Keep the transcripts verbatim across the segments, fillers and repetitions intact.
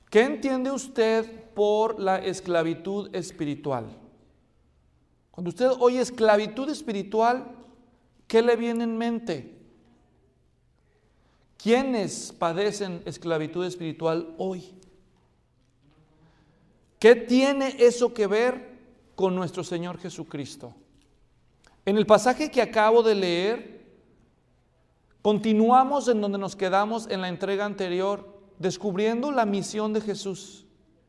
¿Qué entiende usted por la esclavitud espiritual? Cuando usted oye esclavitud espiritual, ¿qué le viene en mente? ¿Quiénes padecen esclavitud espiritual hoy? ¿Qué tiene eso que ver con nuestro Señor Jesucristo? En el pasaje que acabo de leer, continuamos en donde nos quedamos en la entrega anterior, descubriendo la misión de Jesús.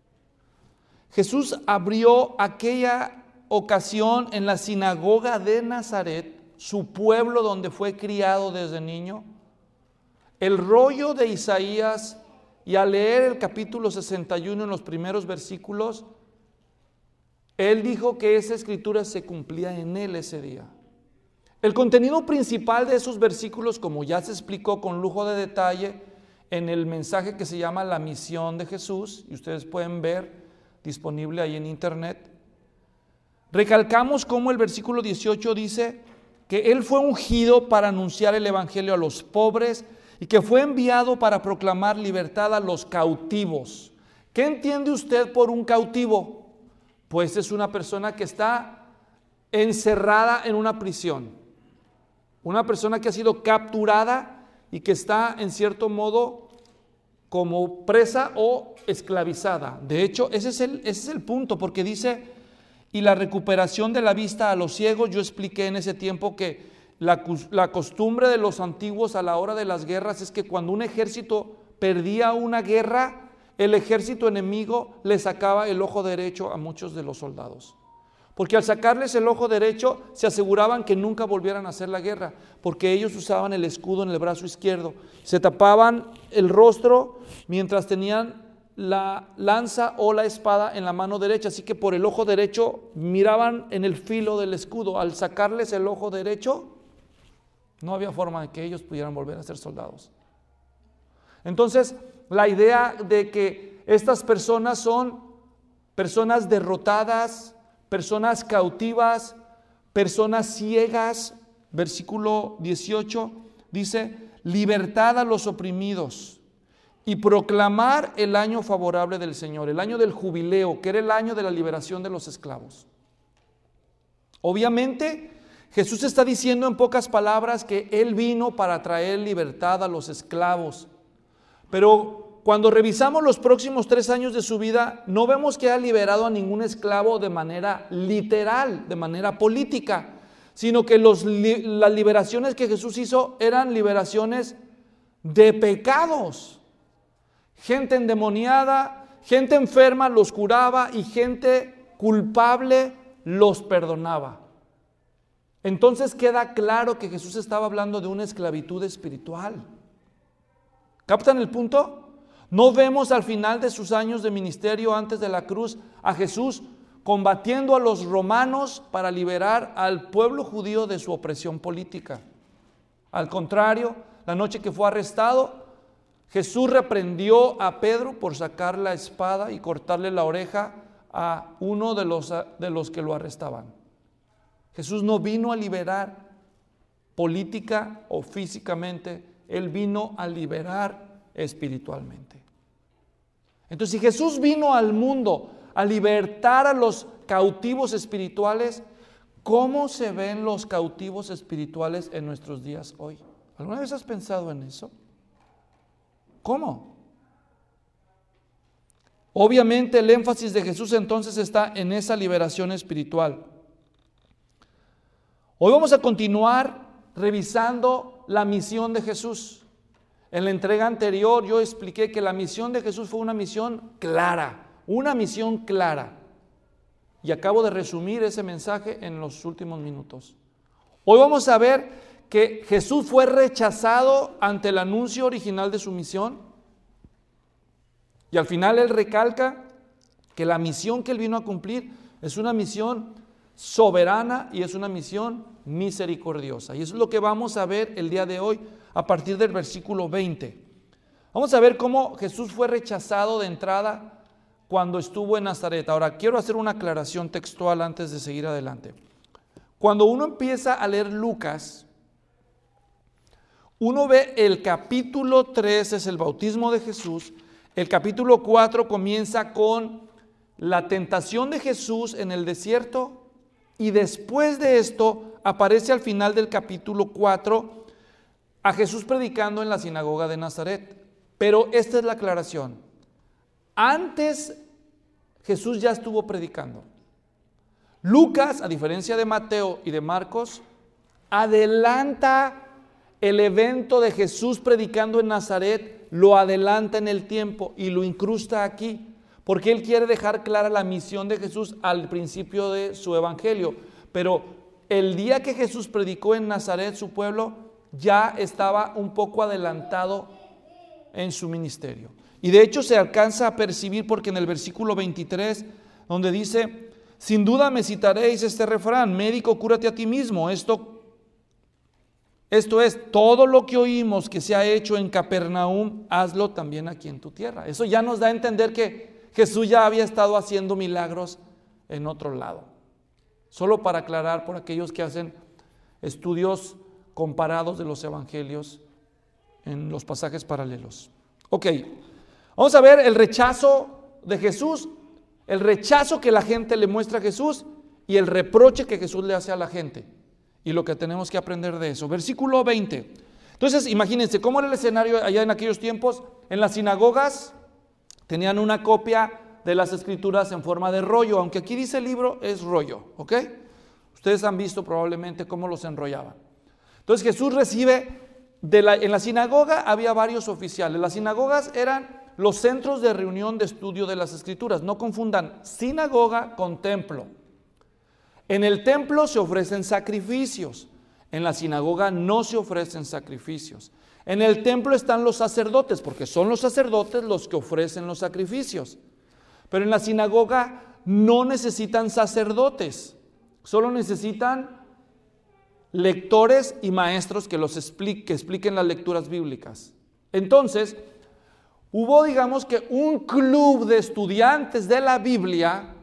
Jesús abrió aquella ocasión en la sinagoga de Nazaret, su pueblo donde fue criado desde niño, el rollo de Isaías, y al leer el capítulo sesenta y uno en los primeros versículos, él dijo que esa escritura se cumplía en él ese día. El contenido principal de esos versículos, como ya se explicó con lujo de detalle en el mensaje que se llama La Misión de Jesús, y ustedes pueden ver disponible ahí en internet, recalcamos cómo el versículo dieciocho dice que él fue ungido para anunciar el evangelio a los pobres y que fue enviado para proclamar libertad a los cautivos. ¿Qué entiende usted por un cautivo? Pues es una persona que está encerrada en una prisión, una persona que ha sido capturada y que está en cierto modo como presa o esclavizada. De hecho, ese es el, ese es el punto, porque dice, y la recuperación de la vista a los ciegos. Yo expliqué en ese tiempo que la, la costumbre de los antiguos a la hora de las guerras es que cuando un ejército perdía una guerra, el ejército enemigo le sacaba el ojo derecho a muchos de los soldados. Porque al sacarles el ojo derecho se aseguraban que nunca volvieran a hacer la guerra, porque ellos usaban el escudo en el brazo izquierdo, se tapaban el rostro mientras tenían la lanza o la espada en la mano derecha, así que por el ojo derecho miraban en el filo del escudo. Al sacarles el ojo derecho, no había forma de que ellos pudieran volver a ser soldados. Entonces, la idea de que estas personas son personas derrotadas, personas cautivas, personas ciegas, versículo dieciocho, dice, libertad a los oprimidos y proclamar el año favorable del Señor, el año del jubileo, que era el año de la liberación de los esclavos. Obviamente, Jesús está diciendo en pocas palabras que Él vino para traer libertad a los esclavos, pero cuando revisamos los próximos tres años de su vida, no vemos que haya liberado a ningún esclavo de manera literal, de manera política, sino que los, las liberaciones que Jesús hizo eran liberaciones de pecados. Gente endemoniada, gente enferma los curaba y gente culpable los perdonaba. Entonces queda claro que Jesús estaba hablando de una esclavitud espiritual. ¿Captan el punto? No vemos al final de sus años de ministerio antes de la cruz a Jesús combatiendo a los romanos para liberar al pueblo judío de su opresión política. Al contrario, la noche que fue arrestado, Jesús reprendió a Pedro por sacar la espada y cortarle la oreja a uno de los, de los que lo arrestaban. Jesús no vino a liberar política o físicamente, Él vino a liberar espiritualmente. Entonces, si Jesús vino al mundo a libertar a los cautivos espirituales, ¿cómo se ven los cautivos espirituales en nuestros días hoy? ¿Alguna vez has pensado en eso? ¿Cómo? Obviamente el énfasis de Jesús entonces está en esa liberación espiritual. Hoy vamos a continuar revisando la misión de Jesús. En la entrega anterior yo expliqué que la misión de Jesús fue una misión clara, una misión clara. Y acabo de resumir ese mensaje en los últimos minutos. Hoy vamos a ver que Jesús fue rechazado ante el anuncio original de su misión. Y al final él recalca que la misión que él vino a cumplir es una misión soberana y es una misión misericordiosa. Y eso es lo que vamos a ver el día de hoy a partir del versículo veinte. Vamos a ver cómo Jesús fue rechazado de entrada cuando estuvo en Nazaret. Ahora, quiero hacer una aclaración textual antes de seguir adelante. Cuando uno empieza a leer Lucas, uno ve el capítulo tres, es el bautismo de Jesús, El capítulo cuatro comienza con la tentación de Jesús en el desierto y después de esto aparece al final del capítulo cuatro a Jesús predicando en la sinagoga de Nazaret. Pero esta es la aclaración. Antes Jesús ya estuvo predicando. Lucas, a diferencia de Mateo y de Marcos, adelanta el evento de Jesús predicando en Nazaret, lo adelanta en el tiempo y lo incrusta aquí, porque él quiere dejar clara la misión de Jesús al principio de su evangelio. Pero el día que Jesús predicó en Nazaret, su pueblo, ya estaba un poco adelantado en su ministerio. Y de hecho se alcanza a percibir porque en el versículo veintitrés, donde dice: sin duda me citaréis este refrán, médico, cúrate a ti mismo. Esto, esto es, todo lo que oímos que se ha hecho en Capernaum, hazlo también aquí en tu tierra. Eso ya nos da a entender que Jesús ya había estado haciendo milagros en otro lado. Solo para aclarar por aquellos que hacen estudios comparados de los evangelios en los pasajes paralelos. Ok, vamos a ver el rechazo de Jesús, el rechazo que la gente le muestra a Jesús y el reproche que Jesús le hace a la gente. Y lo que tenemos que aprender de eso. Versículo veinte. Entonces, imagínense, ¿cómo era el escenario allá en aquellos tiempos? En las sinagogas tenían una copia de las escrituras en forma de rollo, aunque aquí dice el libro, es rollo, ¿ok? Ustedes han visto probablemente cómo los enrollaban. Entonces Jesús recibe, de la, en la sinagoga había varios oficiales. Las sinagogas eran los centros de reunión de estudio de las escrituras. No confundan sinagoga con templo. En el templo se ofrecen sacrificios, en la sinagoga no se ofrecen sacrificios. En el templo están los sacerdotes, porque son los sacerdotes los que ofrecen los sacrificios. Pero en la sinagoga no necesitan sacerdotes, solo necesitan lectores y maestros que los expliquen, que expliquen las lecturas bíblicas. Entonces, hubo, digamos que un club de estudiantes de la Biblia,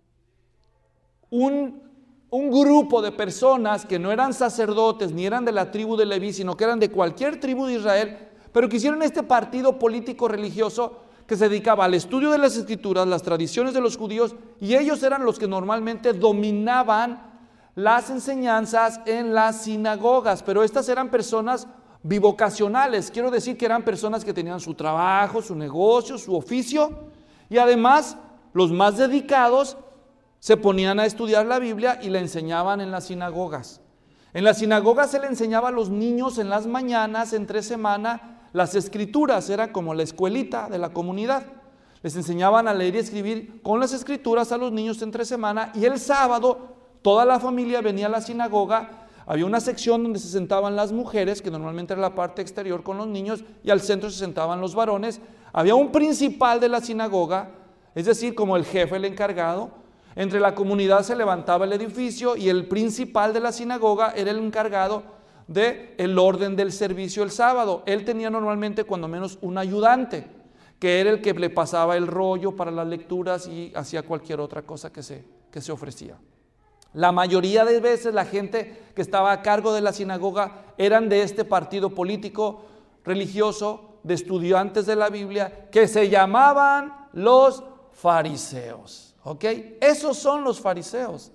un, un grupo de personas que no eran sacerdotes ni eran de la tribu de Leví, sino que eran de cualquier tribu de Israel, pero que hicieron este partido político religioso que se dedicaba al estudio de las escrituras, las tradiciones de los judíos, y ellos eran los que normalmente dominaban las enseñanzas en las sinagogas. Pero estas eran personas bivocacionales, quiero decir que eran personas que tenían su trabajo, su negocio, su oficio, y además los más dedicados se ponían a estudiar la Biblia y la enseñaban en las sinagogas. En las sinagogas se le enseñaba a los niños en las mañanas, entre semana, las escrituras. Era como la escuelita de la comunidad. Les enseñaban a leer y escribir con las escrituras a los niños entre semana, y el sábado toda la familia venía a la sinagoga. Había una sección donde se sentaban las mujeres, que normalmente era la parte exterior con los niños, y al centro se sentaban los varones. Había un principal de la sinagoga, es decir, como el jefe, el encargado. Entre la comunidad se levantaba el edificio y el principal de la sinagoga era el encargado del orden del servicio el sábado. Él tenía normalmente cuando menos un ayudante, que era el que le pasaba el rollo para las lecturas y hacía cualquier otra cosa que se, que se ofrecía. La mayoría de veces la gente que estaba a cargo de la sinagoga eran de este partido político religioso de estudiantes de la Biblia que se llamaban los fariseos. ¿Ok? Esos son los fariseos.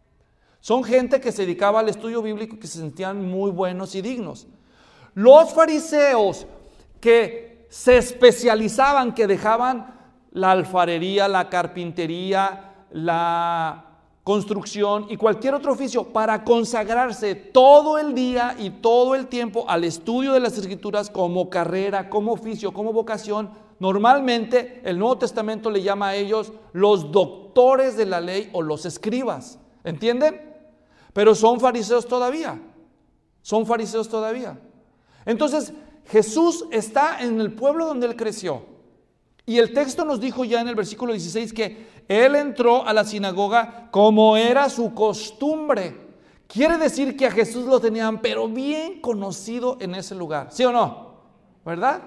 Son gente que se dedicaba al estudio bíblico y que se sentían muy buenos y dignos. Los fariseos que se especializaban, que dejaban la alfarería, la carpintería, la construcción y cualquier otro oficio para consagrarse todo el día y todo el tiempo al estudio de las escrituras como carrera, como oficio, como vocación. Normalmente el Nuevo Testamento le llama a ellos los doctores de la ley o los escribas, ¿entienden? Pero son fariseos todavía, son fariseos todavía. Entonces Jesús está en el pueblo donde él creció, y el texto nos dijo ya en el versículo dieciséis que él entró a la sinagoga como era su costumbre. Quiere decir que a Jesús lo tenían pero bien conocido en ese lugar, ¿sí o no? ¿Verdad?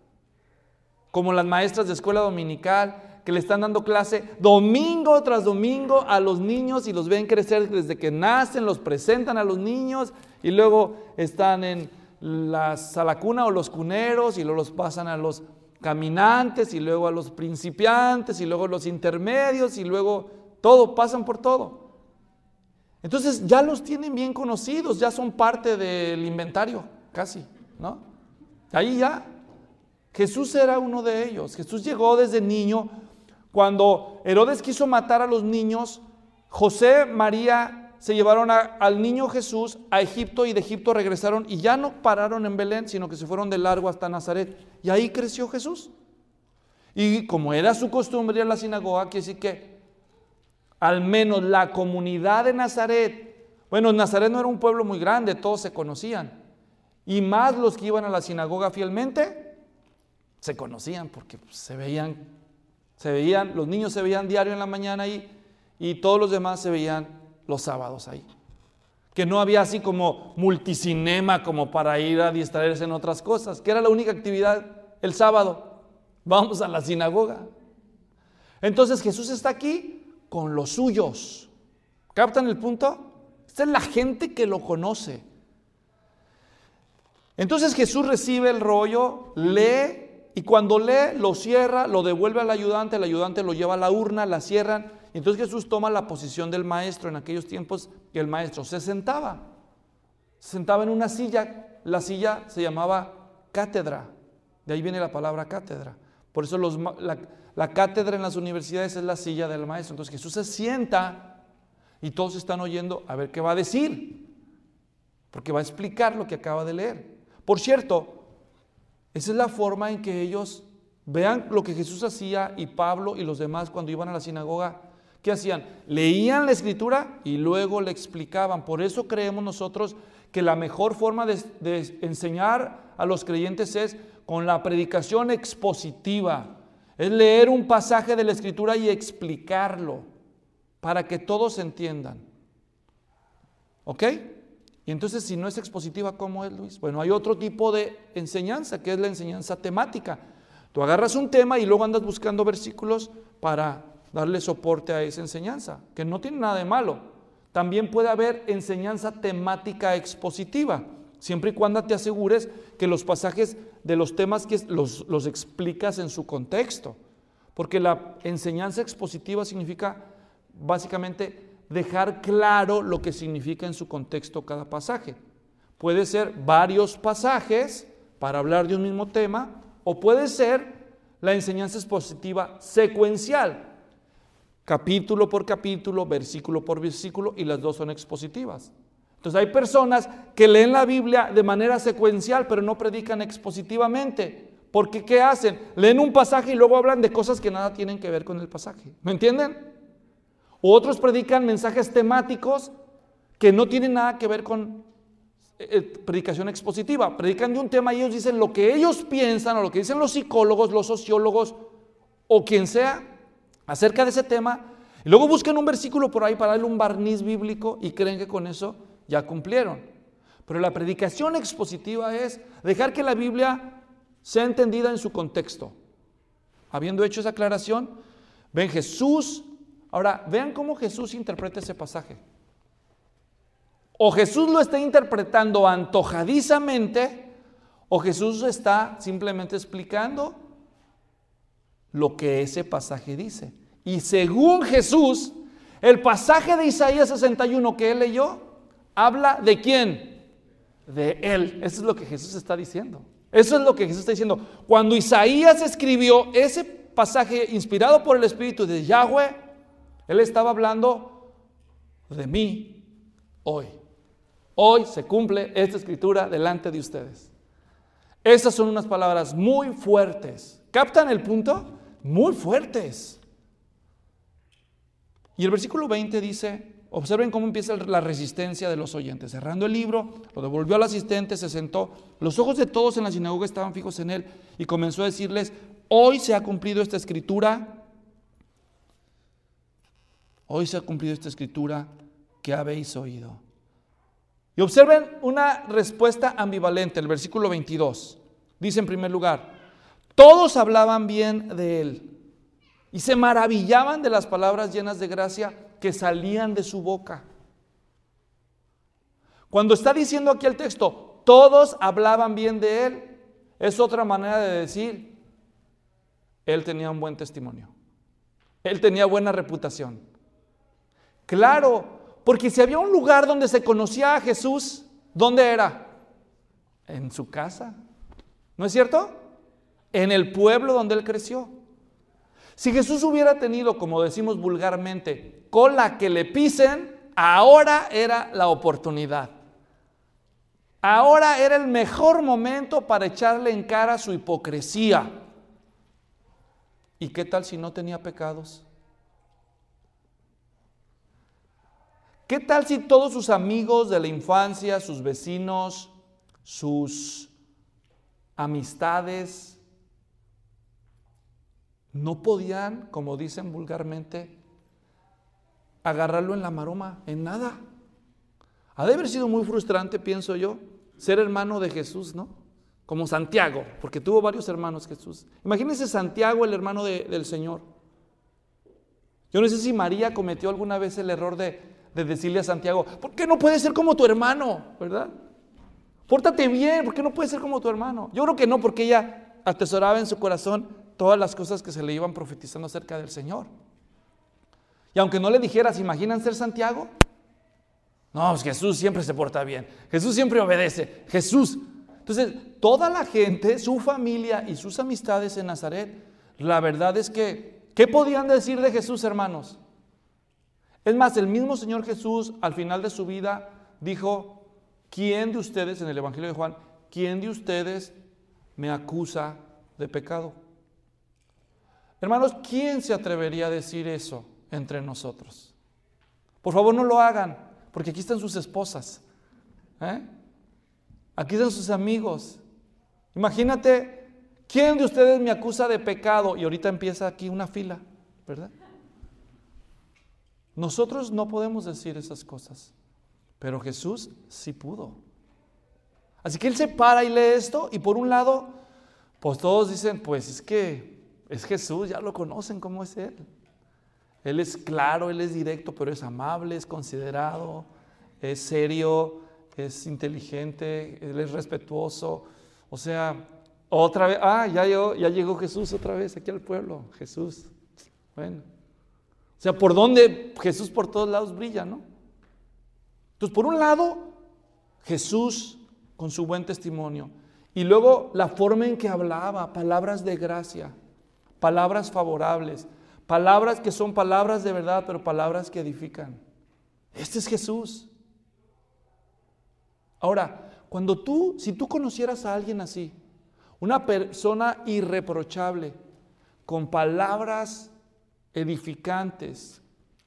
Como las maestras de escuela dominical que le están dando clase domingo tras domingo a los niños y los ven crecer desde que nacen, los presentan a los niños y luego están en la salacuna o los cuneros y luego los pasan a los caminantes y luego a los principiantes y luego los intermedios y luego todo, pasan por todo. Entonces ya los tienen bien conocidos, ya son parte del inventario, casi, ¿no? Ahí ya. Jesús era uno de ellos. Jesús llegó desde niño. Cuando Herodes quiso matar a los niños, José, María se llevaron a, al niño Jesús a Egipto y de Egipto regresaron y ya no pararon en Belén, sino que se fueron de largo hasta Nazaret. Y ahí creció Jesús. Y como era su costumbre ir a la sinagoga, quiere decir que al menos la comunidad de Nazaret, bueno, Nazaret no era un pueblo muy grande, todos se conocían. Y más los que iban a la sinagoga fielmente, se conocían porque pues, se veían, se veían, los niños se veían diario en la mañana ahí y todos los demás se veían los sábados ahí. Que no había así como multicinema como para ir a distraerse en otras cosas, que era la única actividad el sábado. Vamos a la sinagoga. Entonces Jesús está aquí con los suyos. ¿Captan el punto? Esta es la gente que lo conoce. Entonces Jesús recibe el rollo, lee, y cuando lee, lo cierra, lo devuelve al ayudante, el ayudante lo lleva a la urna, la cierran. Entonces Jesús toma la posición del maestro. En aquellos tiempos el maestro se sentaba, se sentaba en una silla, la silla se llamaba cátedra, de ahí viene la palabra cátedra. Por eso los, la, la cátedra en las universidades es la silla del maestro. Entonces Jesús se sienta y todos están oyendo a ver qué va a decir, porque va a explicar lo que acaba de leer. Por cierto, esa es la forma en que ellos vean lo que Jesús hacía y Pablo y los demás cuando iban a la sinagoga. ¿Qué hacían? Leían la escritura y luego le explicaban. Por eso creemos nosotros que la mejor forma de, de enseñar a los creyentes es con la predicación expositiva. Es leer un pasaje de la escritura y explicarlo para que todos entiendan. ¿Ok? Y entonces, si no es expositiva, ¿cómo es, Luis? Bueno, hay otro tipo de enseñanza, que es la enseñanza temática. Tú agarras un tema y luego andas buscando versículos para darle soporte a esa enseñanza, que no tiene nada de malo. También puede haber enseñanza temática expositiva, siempre y cuando te asegures que los pasajes de los temas que los, los explicas en su contexto. Porque la enseñanza expositiva significa básicamente dejar claro lo que significa en su contexto cada pasaje. Puede ser varios pasajes para hablar de un mismo tema, o puede ser la enseñanza expositiva secuencial, capítulo por capítulo, versículo por versículo, y las dos son expositivas. Entonces hay personas que leen la Biblia de manera secuencial, pero no predican expositivamente. Porque ¿qué hacen? Leen un pasaje y luego hablan de cosas que nada tienen que ver con el pasaje. ¿Me entienden? Otros predican mensajes temáticos que no tienen nada que ver con eh, predicación expositiva. Predican de un tema y ellos dicen lo que ellos piensan o lo que dicen los psicólogos, los sociólogos o quien sea acerca de ese tema. Y luego buscan un versículo por ahí para darle un barniz bíblico y creen que con eso ya cumplieron. Pero la predicación expositiva es dejar que la Biblia sea entendida en su contexto. Habiendo hecho esa aclaración, ven Jesús. Ahora, vean cómo Jesús interpreta ese pasaje. O Jesús lo está interpretando antojadizamente, o Jesús está simplemente explicando lo que ese pasaje dice. Y según Jesús, el pasaje de Isaías sesenta y uno que él leyó, habla ¿de quién? De él. Eso es lo que Jesús está diciendo. Eso es lo que Jesús está diciendo. Cuando Isaías escribió ese pasaje inspirado por el Espíritu de Yahweh, él estaba hablando de mí hoy. Hoy se cumple esta escritura delante de ustedes. Esas son unas palabras muy fuertes. ¿Captan el punto? Muy fuertes. Y el versículo veinte dice, observen cómo empieza la resistencia de los oyentes. Cerrando el libro, lo devolvió al asistente, se sentó. Los ojos de todos en la sinagoga estaban fijos en él y comenzó a decirles, hoy se ha cumplido esta escritura. Hoy se ha cumplido esta escritura que habéis oído. Y observen una respuesta ambivalente, el versículo veintidós. Dice en primer lugar, todos hablaban bien de él y se maravillaban de las palabras llenas de gracia que salían de su boca. Cuando está diciendo aquí el texto, todos hablaban bien de él, es otra manera de decir Él tenía un buen testimonio. Él tenía buena reputación. Claro, porque si había un lugar donde se conocía a Jesús, ¿dónde era? En su casa. ¿No es cierto? En el pueblo donde él creció. Si Jesús hubiera tenido, como decimos vulgarmente, cola que le pisen, ahora era la oportunidad. Ahora era el mejor momento para echarle en cara su hipocresía. ¿Y qué tal si no tenía pecados? ¿Qué tal si todos sus amigos de la infancia, sus vecinos, sus amistades, no podían, como dicen vulgarmente, agarrarlo en la maroma, en nada? Ha de haber sido muy frustrante, pienso yo, ser hermano de Jesús, ¿no? Como Santiago, porque tuvo varios hermanos Jesús. Imagínense Santiago, el hermano de, del Señor. Yo no sé si María cometió alguna vez el error de, de decirle a Santiago, ¿por qué no puedes ser como tu hermano? ¿Verdad? Pórtate bien, ¿por qué no puedes ser como tu hermano? Yo creo que no, porque ella atesoraba en su corazón todas las cosas que se le iban profetizando acerca del Señor. Y aunque no le dijera, ¿se imaginan ser Santiago? No, pues Jesús siempre se porta bien, Jesús siempre obedece, Jesús. Entonces, toda la gente, su familia y sus amistades en Nazaret, la verdad es que, ¿qué podían decir de Jesús, hermanos? Es más, el mismo Señor Jesús, al final de su vida, dijo, ¿quién de ustedes, en el Evangelio de Juan, quién de ustedes me acusa de pecado? Hermanos, ¿quién se atrevería a decir eso entre nosotros? Por favor, no lo hagan, porque aquí están sus esposas, ¿eh? Aquí están sus amigos. Imagínate, ¿quién de ustedes me acusa de pecado? Y ahorita empieza aquí una fila, ¿verdad? Nosotros no podemos decir esas cosas, pero Jesús sí pudo. Así que él se para y lee esto, y por un lado, pues todos dicen, pues es que es Jesús, ya lo conocen cómo es él. Él es claro, él es directo, pero es amable, es considerado, es serio, es inteligente, él es respetuoso. O sea, otra vez, ah, ya llegó, ya llegó Jesús otra vez aquí al pueblo. Jesús, bueno. O sea, ¿por dónde? Jesús por todos lados brilla, ¿no? Entonces, por un lado, Jesús con su buen testimonio. Y luego la forma en que hablaba, palabras de gracia, palabras favorables, palabras que son palabras de verdad, pero palabras que edifican. Este es Jesús. Ahora, cuando tú, si tú conocieras a alguien así, una persona irreprochable, con palabras edificantes,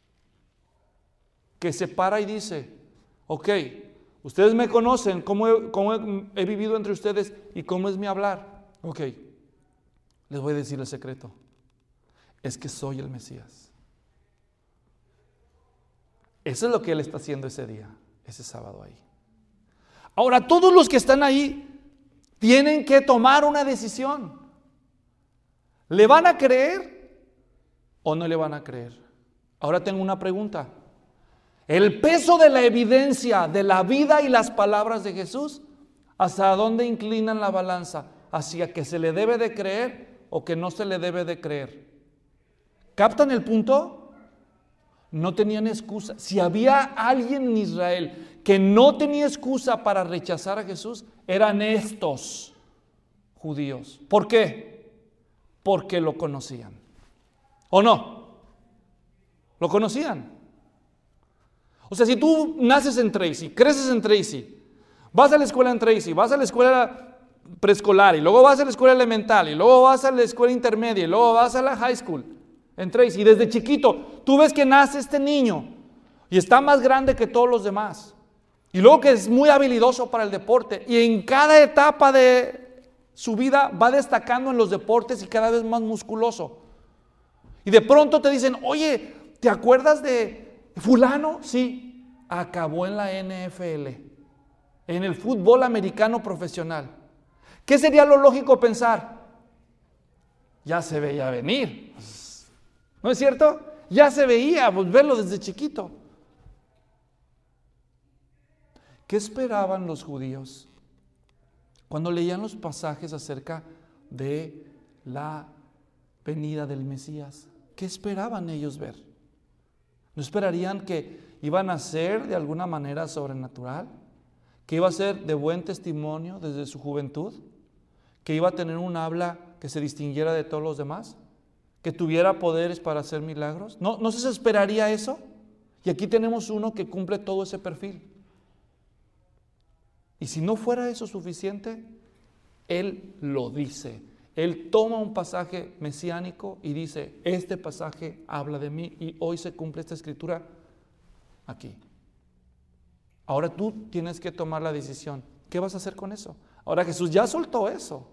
que se para y dice, ok, ustedes me conocen, cómo he, cómo he, he vivido entre ustedes y cómo es mi hablar. Ok, les voy a decir el secreto, es que soy el Mesías. Eso es lo que él está haciendo ese día, ese sábado ahí. Ahora, todos los que están ahí tienen que tomar una decisión. ¿Le van a creer o no le van a creer? Ahora tengo una pregunta. El peso de la evidencia de la vida y las palabras de Jesús, ¿hasta dónde inclinan la balanza? ¿Hacia que se le debe de creer o que no se le debe de creer? ¿Captan el punto? No tenían excusa. Si había alguien en Israel que no tenía excusa para rechazar a Jesús, eran estos judíos. ¿Por qué? Porque lo conocían. ¿O no? Lo conocían. O sea, si tú naces en Tracy, creces en Tracy, vas a la escuela en Tracy, vas a la escuela preescolar, y luego vas a la escuela elemental, y luego vas a la escuela intermedia, y luego vas a la high school en Tracy, y desde chiquito tú ves que nace este niño y está más grande que todos los demás, y luego que es muy habilidoso para el deporte, y en cada etapa de su vida va destacando en los deportes y cada vez más musculoso, y de pronto te dicen, oye, ¿te acuerdas de fulano? Sí, acabó en la N F L, en el fútbol americano profesional. ¿Qué sería lo lógico pensar? Ya se veía venir, ¿no es cierto? Ya se veía, pues verlo desde chiquito. ¿Qué esperaban los judíos cuando leían los pasajes acerca de la venida del Mesías. ¿Qué esperaban ellos ver? ¿No esperarían que iban a ser de alguna manera sobrenatural? ¿Que iba a ser de buen testimonio desde su juventud? ¿Que iba a tener un habla que se distinguiera de todos los demás? ¿Que tuviera poderes para hacer milagros? ¿No, no se esperaría eso? Y aquí tenemos uno que cumple todo ese perfil. Y si no fuera eso suficiente, Él lo dice. Él toma un pasaje mesiánico y dice, este pasaje habla de mí y hoy se cumple esta escritura aquí. Ahora tú tienes que tomar la decisión. ¿Qué vas a hacer con eso? Ahora Jesús ya soltó eso.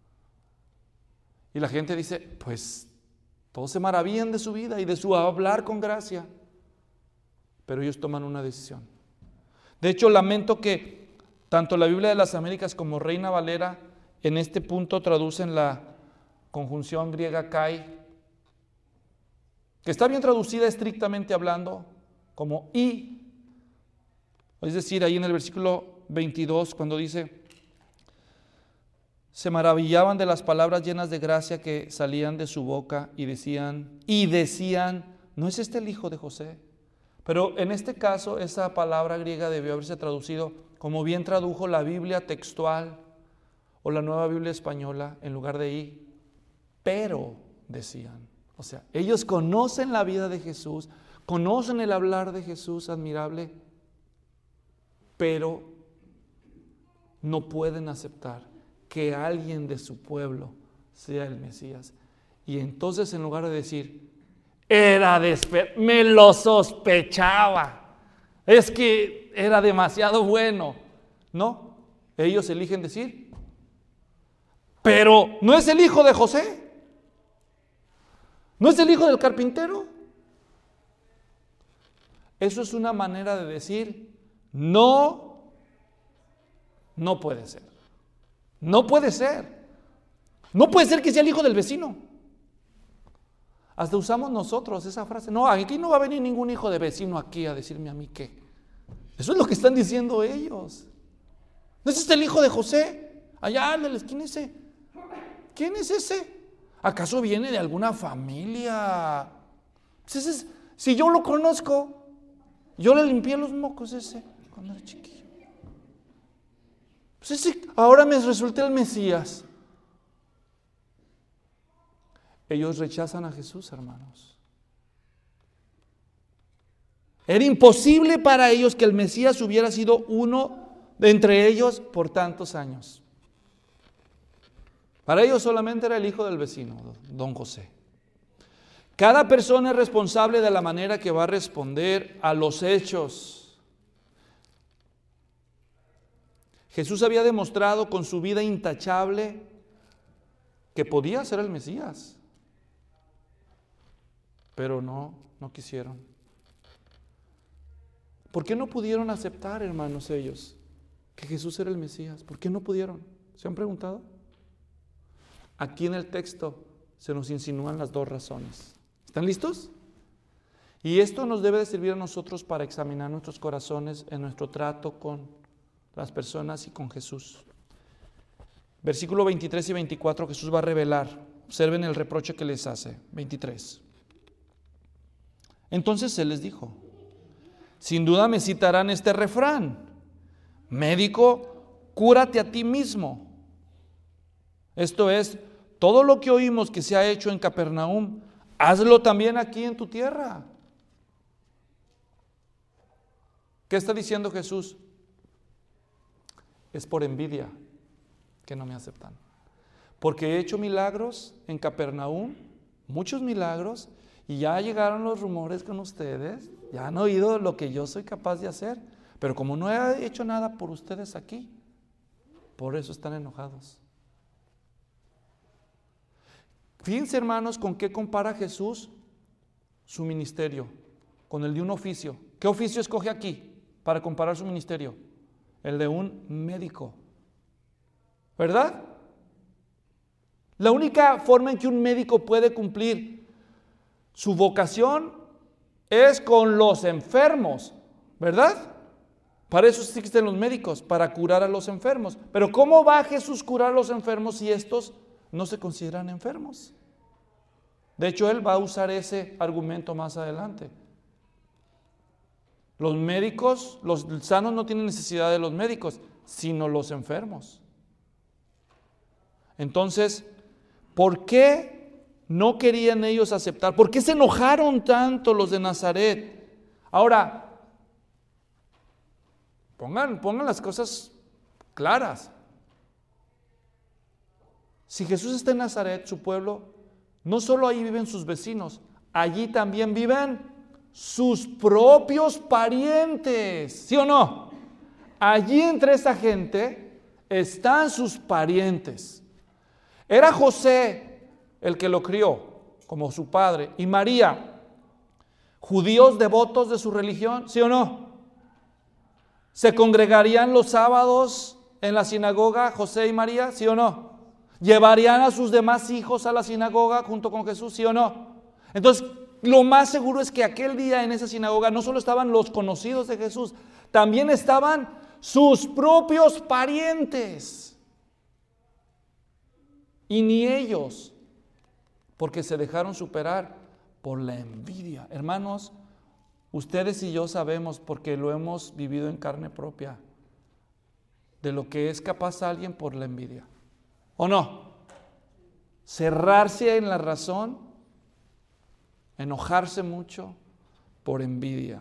Y la gente dice, pues todos se maravillan de su vida y de su hablar con gracia. Pero ellos toman una decisión. De hecho, lamento que tanto la Biblia de las Américas como Reina Valera en este punto traducen la conjunción griega kai, que está bien traducida estrictamente hablando como y. Es decir, ahí en el versículo veintidós, cuando dice, se maravillaban de las palabras llenas de gracia que salían de su boca y decían, y decían, ¿no es este el hijo de José? Pero en este caso, esa palabra griega debió haberse traducido como bien tradujo la Biblia textual o la Nueva Biblia Española en lugar de y, pero decían. O sea, ellos conocen la vida de Jesús, conocen el hablar de Jesús admirable, pero no pueden aceptar que alguien de su pueblo sea el Mesías. Y entonces en lugar de decir, era despe- me lo sospechaba, es que era demasiado bueno, no, ellos eligen decir, pero no es el hijo de José, no es el hijo del carpintero. Eso es una manera de decir, no, no puede ser. No puede ser. No puede ser que sea el hijo del vecino. Hasta usamos nosotros esa frase. No, aquí no va a venir ningún hijo de vecino aquí a decirme a mí qué. Eso es lo que están diciendo ellos. ¿No es este el hijo de José? Allá de la esquina ese. ¿Quién es ese? ¿Acaso viene de alguna familia? Pues ese es, si yo lo conozco, yo le limpié los mocos ese cuando era chiquillo. Pues ese ahora me resulta el Mesías. Ellos rechazan a Jesús, hermanos. Era imposible para ellos que el Mesías hubiera sido uno de entre ellos por tantos años. Para ellos solamente era el hijo del vecino, don José. Cada persona es responsable de la manera que va a responder a los hechos. Jesús había demostrado con su vida intachable que podía ser el Mesías. Pero no, no quisieron. ¿Por qué no pudieron aceptar, hermanos, ellos, que Jesús era el Mesías? ¿Por qué no pudieron? ¿Se han preguntado? Aquí en el texto se nos insinúan las dos razones. ¿Están listos? Y esto nos debe de servir a nosotros para examinar nuestros corazones en nuestro trato con las personas y con Jesús. Versículo veintitrés y veinticuatro, Jesús va a revelar. Observen el reproche que les hace. veintitrés. Entonces Él les dijo, sin duda me citarán este refrán, médico, cúrate a ti mismo. Esto es, todo lo que oímos que se ha hecho en Capernaum, hazlo también aquí en tu tierra. ¿Qué está diciendo Jesús? Es por envidia que no me aceptan. Porque he hecho milagros en Capernaum, muchos milagros, y ya llegaron los rumores con ustedes, ya han oído lo que yo soy capaz de hacer, pero como no he hecho nada por ustedes aquí, por eso están enojados. Fíjense, hermanos, con qué compara Jesús su ministerio, con el de un oficio. ¿Qué oficio escoge aquí para comparar su ministerio? El de un médico, ¿verdad? La única forma en que un médico puede cumplir su vocación es con los enfermos, ¿verdad? Para eso existen los médicos, para curar a los enfermos. Pero ¿cómo va Jesús a curar a los enfermos si estos no se consideran enfermos? De hecho, él va a usar ese argumento más adelante. Los médicos, los sanos no tienen necesidad de los médicos, sino los enfermos. Entonces, ¿por qué no querían ellos aceptar? ¿Por qué se enojaron tanto los de Nazaret? Ahora, pongan, pongan las cosas claras. Si Jesús está en Nazaret, su pueblo, no solo ahí viven sus vecinos, allí también viven sus propios parientes, ¿sí o no? Allí entre esa gente están sus parientes. Era José el que lo crió como su padre, y María, judíos devotos de su religión, ¿sí o no? ¿Se congregarían los sábados en la sinagoga José y María, sí o no? ¿Llevarían a sus demás hijos a la sinagoga junto con Jesús, sí o no? Entonces, lo más seguro es que aquel día en esa sinagoga no solo estaban los conocidos de Jesús, también estaban sus propios parientes. Y ni ellos, porque se dejaron superar por la envidia. Hermanos, ustedes y yo sabemos, porque lo hemos vivido en carne propia, de lo que es capaz alguien por la envidia. ¿O no? Cerrarse en la razón, enojarse mucho por envidia.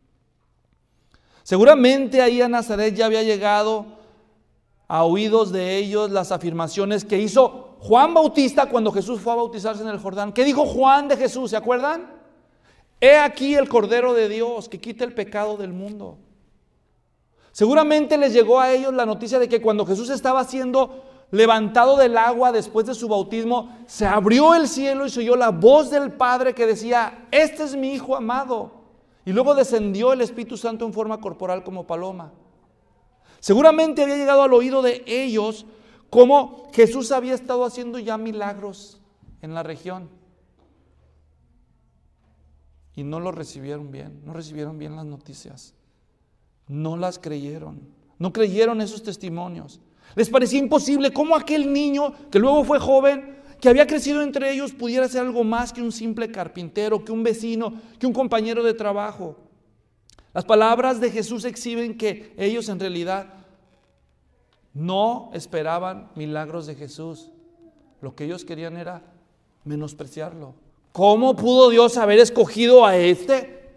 Seguramente ahí a Nazaret ya había llegado a oídos de ellos las afirmaciones que hizo Juan Bautista cuando Jesús fue a bautizarse en el Jordán. ¿Qué dijo Juan de Jesús? ¿Se acuerdan? He aquí el Cordero de Dios que quita el pecado del mundo. Seguramente les llegó a ellos la noticia de que cuando Jesús estaba siendo levantado del agua después de su bautismo, se abrió el cielo y se oyó la voz del Padre que decía: este es mi Hijo amado. Y luego descendió el Espíritu Santo en forma corporal como paloma. Seguramente había llegado al oído de ellos cómo Jesús había estado haciendo ya milagros en la región. Y no lo recibieron bien, no recibieron bien las noticias. No las creyeron, no creyeron esos testimonios. Les parecía imposible cómo aquel niño, que luego fue joven, que había crecido entre ellos, pudiera ser algo más que un simple carpintero, que un vecino, que un compañero de trabajo. Las palabras de Jesús exhiben que ellos en realidad no esperaban milagros de Jesús. Lo que ellos querían era menospreciarlo. ¿Cómo pudo Dios haber escogido a este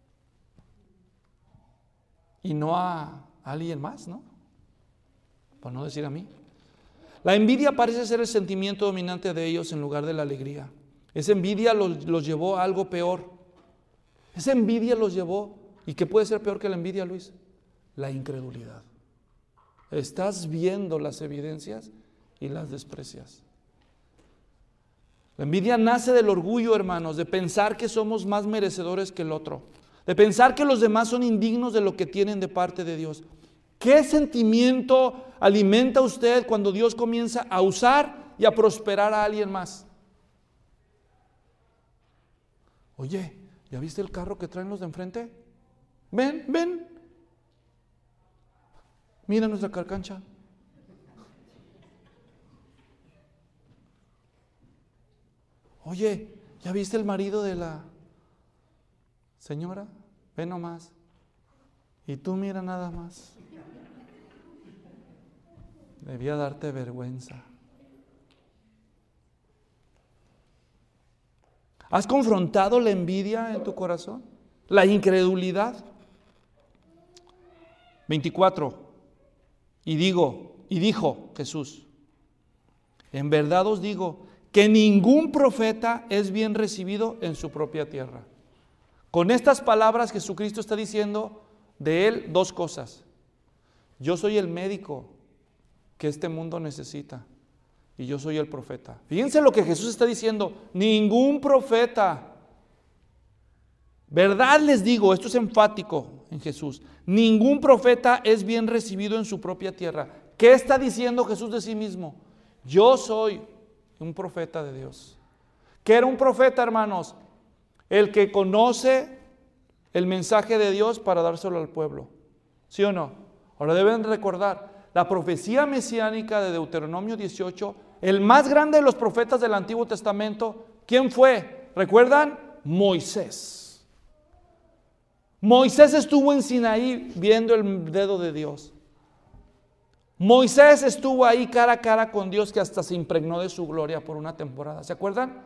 y no a alguien más, no? Por no decir a mí. La envidia parece ser el sentimiento dominante de ellos en lugar de la alegría. Esa envidia los, los llevó a algo peor. Esa envidia los llevó, ¿y qué puede ser peor que la envidia, Luis? La incredulidad. Estás viendo las evidencias y las desprecias. La envidia nace del orgullo, hermanos, de pensar que somos más merecedores que el otro, de pensar que los demás son indignos de lo que tienen de parte de Dios. ¿Qué sentimiento alimenta usted cuando Dios comienza a usar y a prosperar a alguien más? Oye, ¿ya viste el carro que traen los de enfrente? Ven, ven. Mira nuestra carcancha. Oye, ¿ya viste el marido de la señora? Ve nomás. Y tú mira nada más. Debía darte vergüenza. ¿Has confrontado la envidia en tu corazón? ¿La incredulidad? veinticuatro. Y digo, y dijo Jesús: en verdad os digo que ningún profeta es bien recibido en su propia tierra. Con estas palabras Jesucristo está diciendo de él dos cosas. Yo soy el médico que este mundo necesita y yo soy el profeta. Fíjense lo que Jesús está diciendo: ningún profeta. Verdad les digo, esto es enfático en Jesús, ningún profeta es bien recibido en su propia tierra. ¿Qué está diciendo Jesús de sí mismo? Yo soy un profeta de Dios. ¿Qué era un profeta, hermanos? El que conoce el mensaje de Dios para dárselo al pueblo. ¿Sí o no? Ahora deben recordar, la profecía mesiánica de Deuteronomio dieciocho, el más grande de los profetas del Antiguo Testamento, ¿quién fue? ¿Recuerdan? Moisés. Moisés estuvo en Sinaí viendo el dedo de Dios. Moisés estuvo ahí cara a cara con Dios, que hasta se impregnó de su gloria por una temporada. ¿Se acuerdan?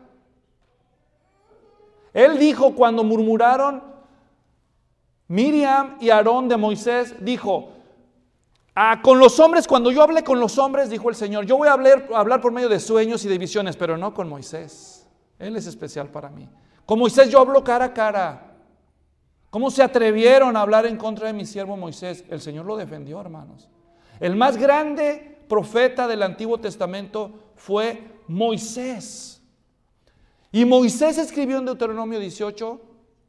Él dijo, cuando murmuraron Miriam y Aarón de Moisés, dijo, ah, con los hombres, cuando yo hablé con los hombres, dijo el Señor, yo voy a hablar, hablar por medio de sueños y de visiones, pero no con Moisés. Él es especial para mí. Con Moisés yo hablo cara a cara. ¿Cómo se atrevieron a hablar en contra de mi siervo Moisés? El Señor lo defendió, hermanos. El más grande profeta del Antiguo Testamento fue Moisés. Y Moisés escribió en Deuteronomio dieciocho,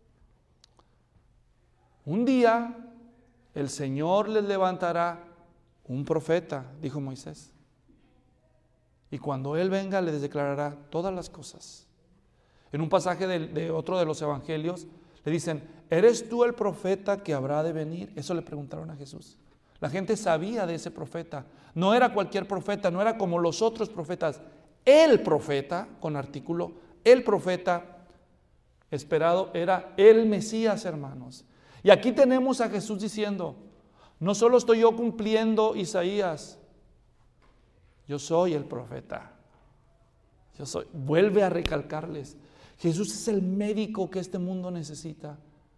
un día el Señor les levantará un profeta, dijo Moisés. Y cuando Él venga les declarará todas las cosas. En un pasaje de, de otro de los evangelios le dicen, ¿eres tú el profeta que habrá de venir? Eso le preguntaron a Jesús. La gente sabía de ese profeta. No era cualquier profeta, no era como los otros profetas. El profeta, con artículo, el profeta esperado era el Mesías, hermanos. Y aquí tenemos a Jesús diciendo, no solo estoy yo cumpliendo Isaías, yo soy el profeta. Yo soy. Vuelve a recalcarles, Jesús es el médico que este mundo necesita.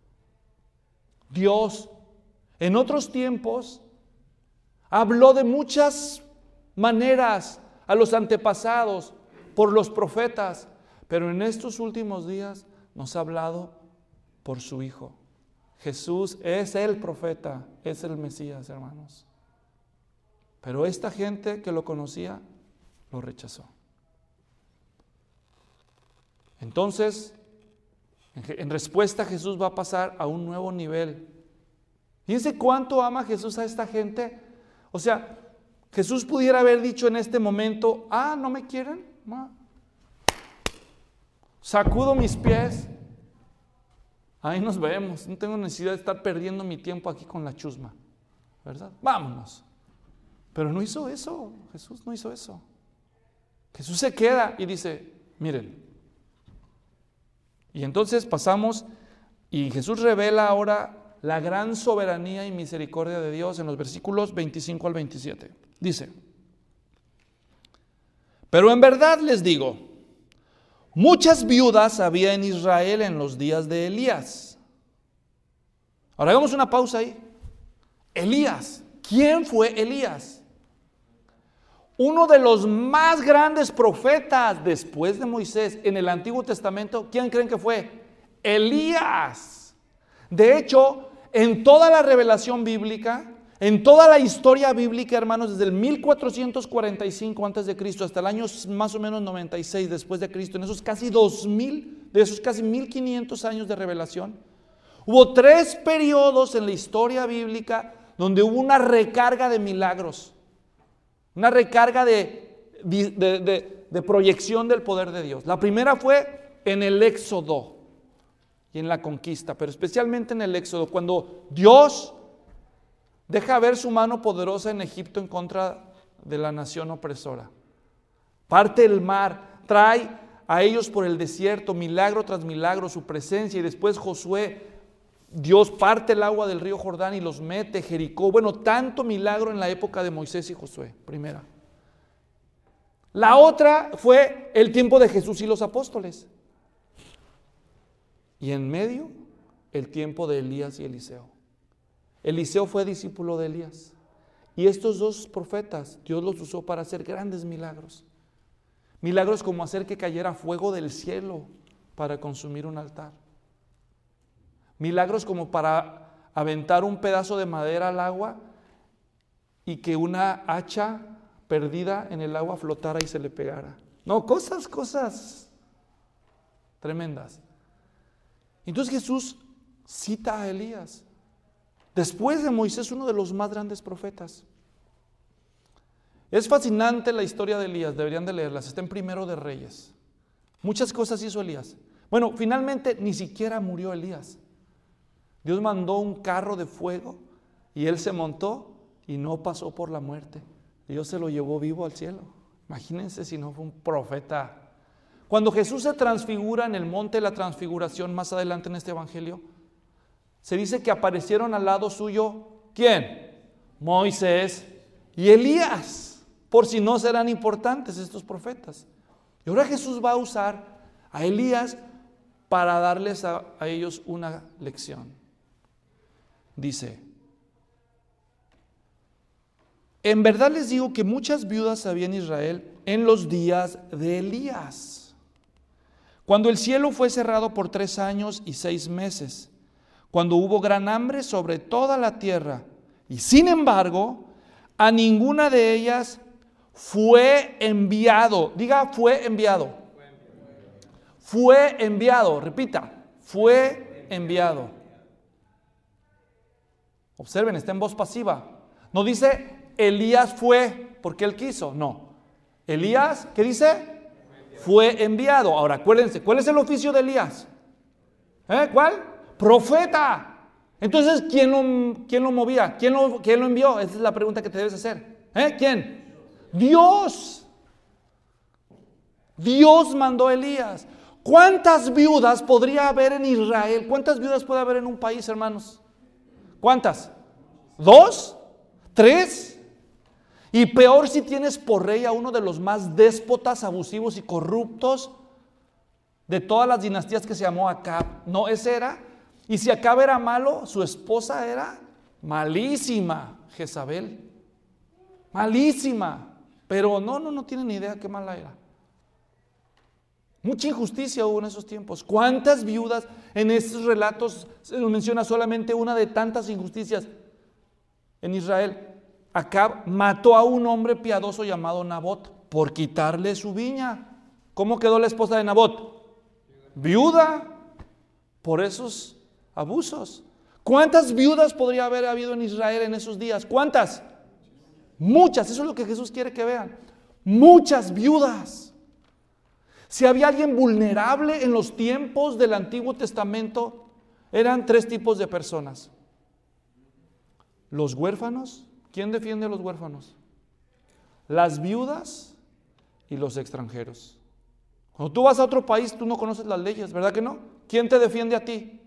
Dios, en otros tiempos, habló de muchas maneras a los antepasados por los profetas, pero en estos últimos días nos ha hablado por su Hijo. Jesús es el profeta, es el Mesías, hermanos. Pero esta gente que lo conocía, lo rechazó. Entonces, en respuesta Jesús va a pasar a un nuevo nivel. Fíjense cuánto ama Jesús a esta gente. O sea, Jesús pudiera haber dicho en este momento, ah, ¿no me quieren? No. Sacudo mis pies. Ahí nos vemos. No tengo necesidad de estar perdiendo mi tiempo aquí con la chusma, ¿verdad? Vámonos. Pero no hizo eso. Jesús no hizo eso. Jesús se queda y dice, miren. Y entonces pasamos y Jesús revela ahora la gran soberanía y misericordia de Dios en los versículos veinticinco al veintisiete. Dice, pero en verdad les digo, muchas viudas había en Israel en los días de Elías. Ahora hagamos una pausa ahí. Elías, ¿quién fue Elías? Uno de los más grandes profetas después de Moisés en el Antiguo Testamento. ¿Quién creen que fue? Elías. De hecho, en toda la revelación bíblica, en toda la historia bíblica, hermanos, desde el mil cuatrocientos cuarenta y cinco antes de Cristo hasta el año más o menos noventa y seis después de Cristo, en esos casi dos mil, de esos casi mil quinientos años de revelación, hubo tres periodos en la historia bíblica donde hubo una recarga de milagros, una recarga de, de, de, de proyección del poder de Dios. La primera fue en el Éxodo y en la conquista, pero especialmente en el Éxodo, cuando Dios deja ver su mano poderosa en Egipto en contra de la nación opresora. Parte el mar, trae a ellos por el desierto, milagro tras milagro, su presencia, y después Josué, Dios parte el agua del río Jordán y los mete, Jericó. Bueno, tanto milagro en la época de Moisés y Josué, primera. La otra fue el tiempo de Jesús y los apóstoles. Y en medio, el tiempo de Elías y Eliseo. Eliseo fue discípulo de Elías. Y estos dos profetas, Dios los usó para hacer grandes milagros. Milagros como hacer que cayera fuego del cielo para consumir un altar. Milagros como para aventar un pedazo de madera al agua y que una hacha perdida en el agua flotara y se le pegara. No, cosas, cosas tremendas. Entonces Jesús cita a Elías. Después de Moisés, uno de los más grandes profetas. Es fascinante la historia de Elías, deberían de leerlas, está en Primero de Reyes. Muchas cosas hizo Elías. Bueno, finalmente ni siquiera murió Elías. Dios mandó un carro de fuego y él se montó y no pasó por la muerte. Dios se lo llevó vivo al cielo. Imagínense si no fue un profeta. Cuando Jesús se transfigura en el monte de la transfiguración, más adelante en este evangelio, se dice que aparecieron al lado suyo, ¿quién? Moisés y Elías, por si no serán importantes estos profetas. Y ahora Jesús va a usar a Elías para darles a, a ellos una lección. Dice: en verdad les digo que muchas viudas había en Israel en los días de Elías, cuando el cielo fue cerrado por tres años y seis meses, cuando hubo gran hambre sobre toda la tierra, y sin embargo, a ninguna de ellas fue enviado. Diga, fue enviado. Fue enviado, repita, fue enviado. Observen, está en voz pasiva. No dice Elías fue porque él quiso, no. Elías, ¿qué dice? Fue enviado. Ahora acuérdense, ¿cuál es el oficio de Elías? ¿Eh? ¿Cuál? Profeta. Entonces, ¿quién lo, quién lo movía? ¿Quién lo, quién lo envió? Esa es la pregunta que te debes hacer. ¿Eh? ¿Quién? Dios. Dios mandó a Elías. ¿Cuántas viudas podría haber en Israel? ¿Cuántas viudas puede haber en un país, hermanos? ¿Cuántas? ¿Dos? ¿Tres? Y peor si tienes por rey a uno de los más déspotas, abusivos y corruptos de todas las dinastías, que se llamó Acab. No, ese era. Y si Acab era malo, su esposa era malísima, Jezabel. Malísima. Pero no, no, no tienen ni idea qué mala era. Mucha injusticia hubo en esos tiempos. ¿Cuántas viudas en estos relatos se menciona solamente una de tantas injusticias en Israel? Acab mató a un hombre piadoso llamado Nabot por quitarle su viña. ¿Cómo quedó la esposa de Nabot? Viuda por esos abusos. ¿Cuántas viudas podría haber habido en Israel en esos días? ¿Cuántas? Muchas. Eso es lo que Jesús quiere que vean. Muchas viudas. Si había alguien vulnerable en los tiempos del Antiguo Testamento, eran tres tipos de personas. Los huérfanos. ¿Quién defiende a los huérfanos? Las viudas y los extranjeros. Cuando tú vas a otro país, tú no conoces las leyes, ¿verdad que no? ¿Quién te defiende a ti?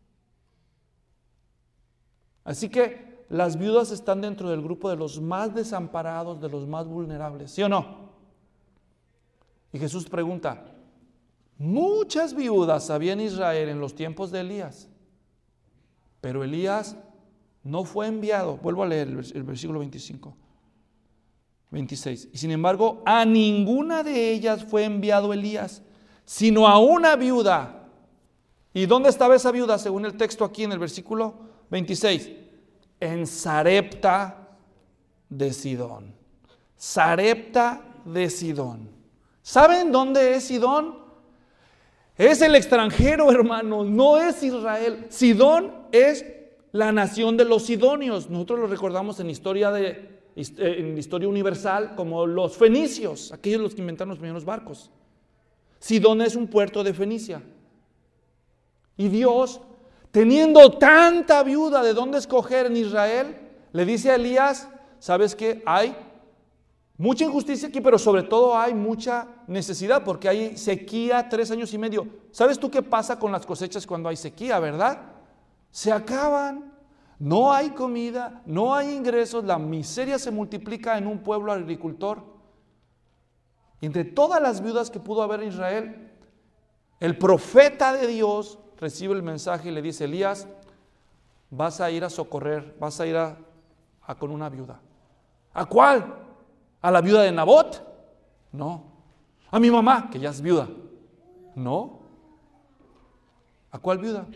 Así que las viudas están dentro del grupo de los más desamparados, de los más vulnerables, ¿sí o no? Y Jesús pregunta: muchas viudas había en Israel en los tiempos de Elías, pero Elías no fue enviado. Vuelvo a leer el versículo veinticinco, veintiséis. Y sin embargo, a ninguna de ellas fue enviado Elías, sino a una viuda. ¿Y dónde estaba esa viuda según el texto aquí en el versículo veintiséis? En Sarepta de Sidón. Sarepta de Sidón. ¿Saben dónde es Sidón? Es el extranjero, hermanos, no es Israel. Sidón es la nación de los sidonios. Nosotros lo recordamos en historia, de, en historia universal como los fenicios, aquellos los que inventaron los primeros barcos. Sidón es un puerto de Fenicia. Y Dios, teniendo tanta viuda de dónde escoger en Israel, le dice a Elías: ¿sabes qué? Hay mucha injusticia aquí, pero sobre todo hay mucha necesidad, porque hay sequía tres años y medio. ¿Sabes tú qué pasa con las cosechas cuando hay sequía, verdad? Se acaban, no hay comida, no hay ingresos, la miseria se multiplica en un pueblo agricultor. Entre todas las viudas que pudo haber en Israel, el profeta de Dios recibe el mensaje y le dice: Elías, vas a ir a socorrer, vas a ir a, a con una viuda. ¿A cuál? ¿A la viuda de Nabot? No. ¿A mi mamá, que ya es viuda? No. ¿A cuál viuda?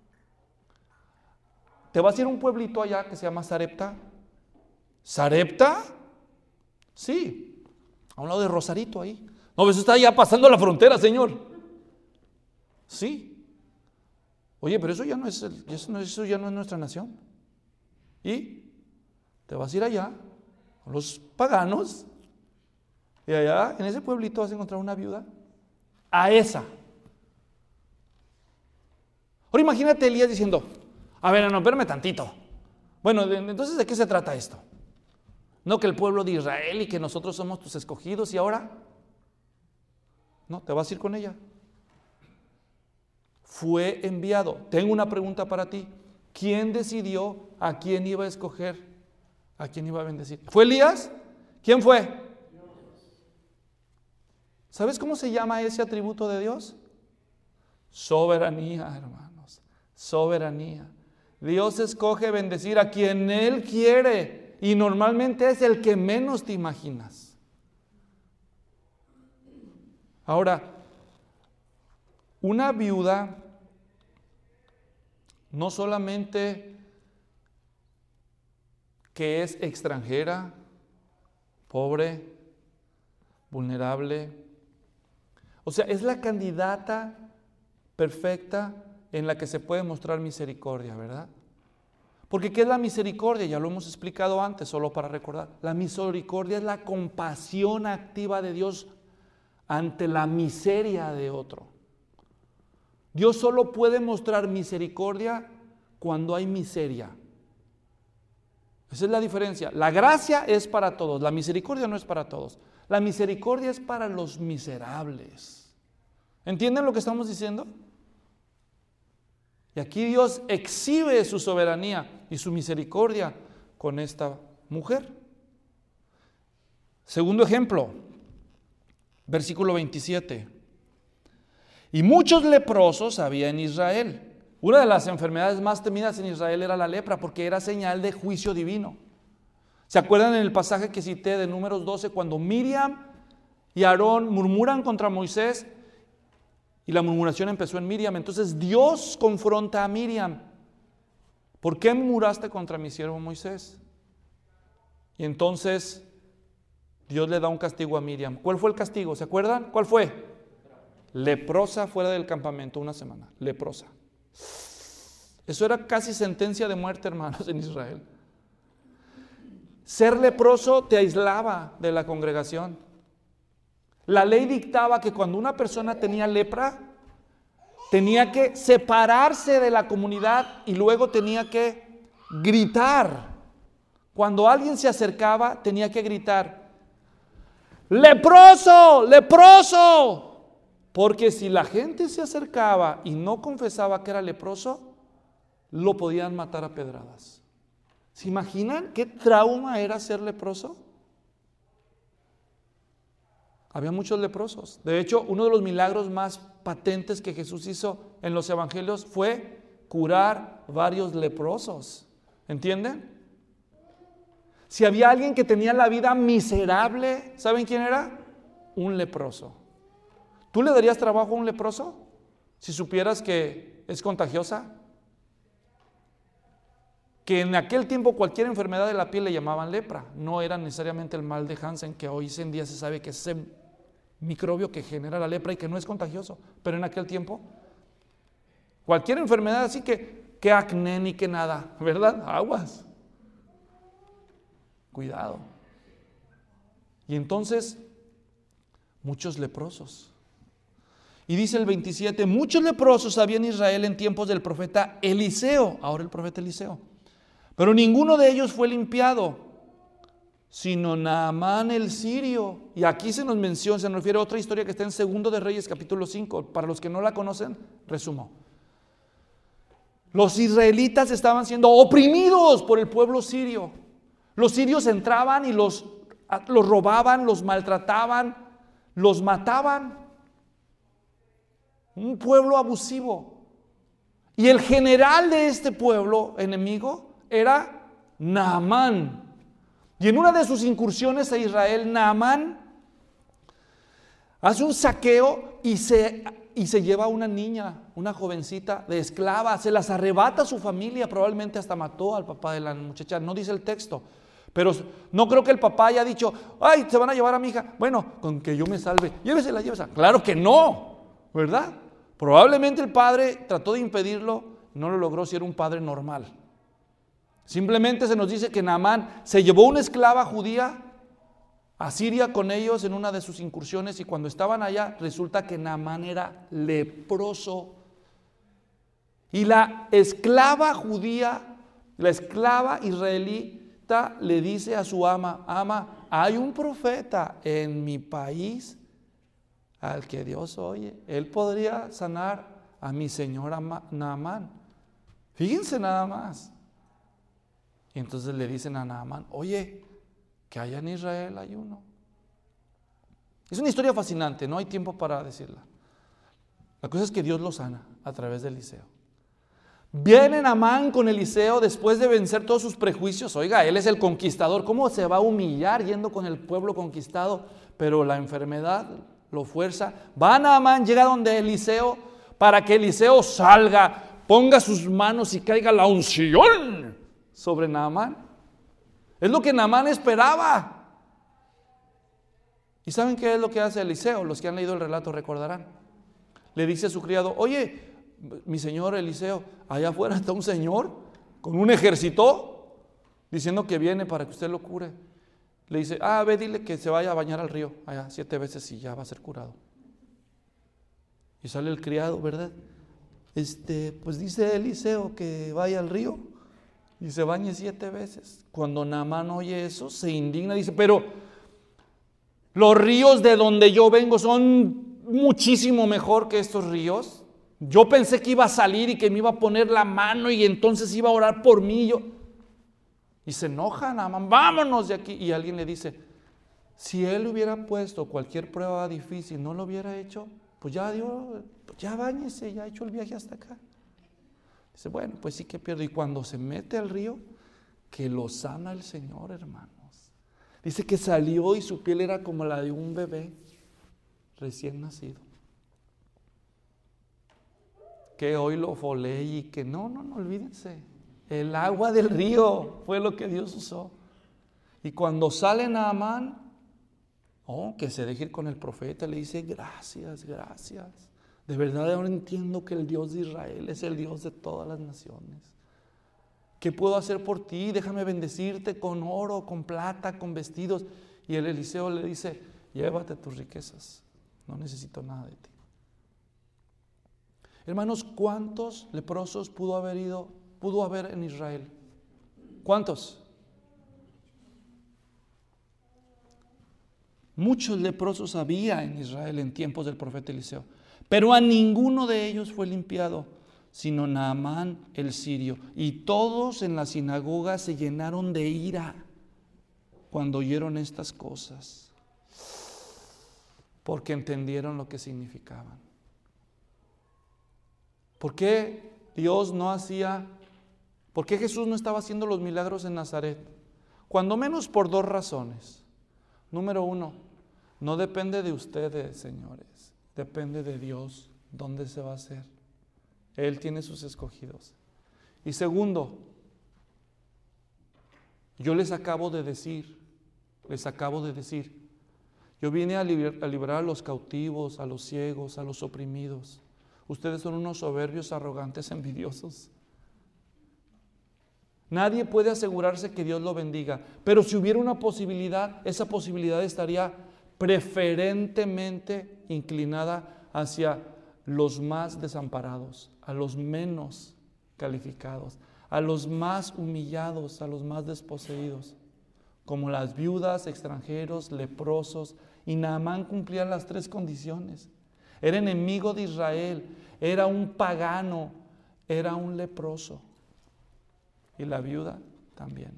¿Te vas a ir a un pueblito allá que se llama Sarepta? ¿Sarepta? Sí, a un lado de Rosarito ahí. No, eso está ya pasando la frontera, Señor. Sí. Oye, pero eso ya no es, el, eso, no, eso ya no es nuestra nación. ¿Y? Te vas a ir allá con los paganos, y allá en ese pueblito vas a encontrar una viuda. A esa. Ahora imagínate Elías diciendo: a ver, no, espérame tantito. Bueno, entonces, ¿de qué se trata esto? No que el pueblo de Israel y que nosotros somos tus escogidos, y ahora No, te vas a ir con ella. Fue enviado. Tengo una pregunta para ti. ¿Quién decidió a quién iba a escoger, a quién iba a bendecir? ¿Fue Elías? ¿Quién fue? ¿Sabes cómo se llama ese atributo de Dios? Soberanía, hermanos. Soberanía. Dios escoge bendecir a quien Él quiere y normalmente es el que menos te imaginas. Ahora, una viuda no solamente que es extranjera, pobre, vulnerable, o sea, es la candidata perfecta en la que se puede mostrar misericordia, ¿verdad? Porque ¿qué es la misericordia? Ya lo hemos explicado antes, solo para recordar. La misericordia es la compasión activa de Dios ante la miseria de otro. Dios solo puede mostrar misericordia cuando hay miseria. Esa es la diferencia. La gracia es para todos, la misericordia no es para todos. La misericordia es para los miserables. ¿Entienden lo que estamos diciendo? Y aquí Dios exhibe su soberanía y su misericordia con esta mujer. Segundo ejemplo, versículo veintisiete. Y muchos leprosos había en Israel. Una de las enfermedades más temidas en Israel era la lepra, porque era señal de juicio divino. ¿Se acuerdan en el pasaje que cité de Números doce, cuando Miriam y Aarón murmuran contra Moisés? Y la murmuración empezó en Miriam. Entonces Dios confronta a Miriam. ¿Por qué murmuraste contra mi siervo Moisés? Y entonces Dios le da un castigo a Miriam. ¿Cuál fue el castigo? ¿Se acuerdan? ¿Cuál fue? Leprosa fuera del campamento una semana. Leprosa. Eso era casi sentencia de muerte, hermanos, en Israel. Ser leproso te aislaba de la congregación. La ley dictaba que cuando una persona tenía lepra, tenía que separarse de la comunidad y luego tenía que gritar. Cuando alguien se acercaba, tenía que gritar: ¡leproso! ¡Leproso! Porque si la gente se acercaba y no confesaba que era leproso, lo podían matar a pedradas. ¿Se imaginan qué trauma era ser leproso? Había muchos leprosos. De hecho, uno de los milagros más patentes que Jesús hizo en los evangelios fue curar varios leprosos. ¿Entienden? Si había alguien que tenía la vida miserable, ¿saben quién era? Un leproso. ¿Tú le darías trabajo a un leproso si supieras que es contagiosa? Que en aquel tiempo cualquier enfermedad de la piel le llamaban lepra. No era necesariamente el mal de Hansen, que hoy en día se sabe que es ese microbio que genera la lepra y que no es contagioso. Pero en aquel tiempo, cualquier enfermedad así que, que acné ni que nada, ¿verdad? Aguas. Cuidado. Y entonces, muchos leprosos. Y dice el veintisiete, muchos leprosos había en Israel en tiempos del profeta Eliseo, ahora el profeta Eliseo, pero ninguno de ellos fue limpiado, sino Naamán el sirio. Y aquí se nos menciona, se nos refiere a otra historia que está en Segundo de Reyes, capítulo cinco. Para los que no la conocen, resumo. Los israelitas estaban siendo oprimidos por el pueblo sirio. Los sirios entraban y los, los robaban, los maltrataban, los mataban. Un pueblo abusivo. Y el general de este pueblo enemigo era Naamán. Y en una de sus incursiones a Israel, Naamán hace un saqueo y se, y se lleva a una niña, una jovencita de esclava, se las arrebata a su familia, probablemente hasta mató al papá de la muchacha, no dice el texto. Pero no creo que el papá haya dicho, ay, se van a llevar a mi hija, bueno, con que yo me salve, llévesela, llévesela. Claro que no, ¿verdad? Probablemente el padre trató de impedirlo, no lo logró si era un padre normal. Simplemente se nos dice que Naamán se llevó una esclava judía a Siria con ellos en una de sus incursiones, y cuando estaban allá resulta que Naamán era leproso. Y la esclava judía, la esclava israelita le dice a su ama, ama, hay un profeta en mi país al que Dios oye. Él podría sanar a mi señor Naamán. Fíjense nada más. Y entonces le dicen a Naamán, oye, que allá en Israel hay uno. Es una historia fascinante, no hay tiempo para decirla. La cosa es que Dios lo sana a través de Eliseo. Viene Naamán con Eliseo después de vencer todos sus prejuicios. Oiga, él es el conquistador. ¿Cómo se va a humillar yendo con el pueblo conquistado? Pero la enfermedad lo fuerza. Va Naamán, llega donde Eliseo para que Eliseo salga, ponga sus manos y caiga la unción sobre Naamán. Es lo que Naamán esperaba. ¿Y saben qué es lo que hace Eliseo? Los que han leído el relato recordarán. Le dice a su criado, oye, mi señor Eliseo, allá afuera está un señor con un ejército diciendo que viene para que usted lo cure. Le dice, ah, ve, dile que se vaya a bañar al río allá siete veces y ya va a ser curado. Y sale el criado, ¿verdad? Este, pues dice Eliseo que vaya al río y se bañe siete veces. Cuando Naamán oye eso, se indigna, dice, pero los ríos de donde yo vengo son muchísimo mejor que estos ríos. Yo pensé que iba a salir y que me iba a poner la mano y entonces iba a orar por mí. Yo... Y se enoja Naamán, vámonos de aquí. Y alguien le dice, si él hubiera puesto cualquier prueba difícil, no lo hubiera hecho, pues ya dio, ya báñese, ya ha hecho el viaje hasta acá. Dice, bueno, pues sí que pierdo. Y cuando se mete al río, que lo sana el Señor, hermanos. Dice que salió y su piel era como la de un bebé recién nacido. Que hoy lo folé y que no, no, no olvídense. El agua del río fue lo que Dios usó. Y cuando sale Naamán, oh, que se deje ir con el profeta, le dice, gracias, gracias. De verdad ahora entiendo que el Dios de Israel es el Dios de todas las naciones. ¿Qué puedo hacer por ti? Déjame bendecirte con oro, con plata, con vestidos. Y el Eliseo le dice, llévate tus riquezas, no necesito nada de ti. Hermanos, ¿cuántos leprosos pudo haber ido, pudo haber en Israel? ¿Cuántos? Muchos leprosos había en Israel en tiempos del profeta Eliseo, pero a ninguno de ellos fue limpiado, sino Naamán el sirio. Y todos en la sinagoga se llenaron de ira cuando oyeron estas cosas, porque entendieron lo que significaban. ¿Por qué Dios no hacía, por qué Jesús no estaba haciendo los milagros en Nazaret? Cuando menos por dos razones. Número uno, no depende de ustedes, señores, depende de Dios dónde se va a hacer. Él tiene sus escogidos. Y segundo, yo les acabo de decir, les acabo de decir, yo vine a liberar, a liberar a los cautivos, a los ciegos, a los oprimidos. Ustedes son unos soberbios, arrogantes, envidiosos. Nadie puede asegurarse que Dios lo bendiga, pero si hubiera una posibilidad, esa posibilidad estaría preferentemente inclinada hacia los más desamparados, a los menos calificados, a los más humillados, a los más desposeídos, como las viudas, extranjeros, leprosos. Y Naamán cumplía las tres condiciones. Era enemigo de Israel, era un pagano, era un leproso. Y la viuda también.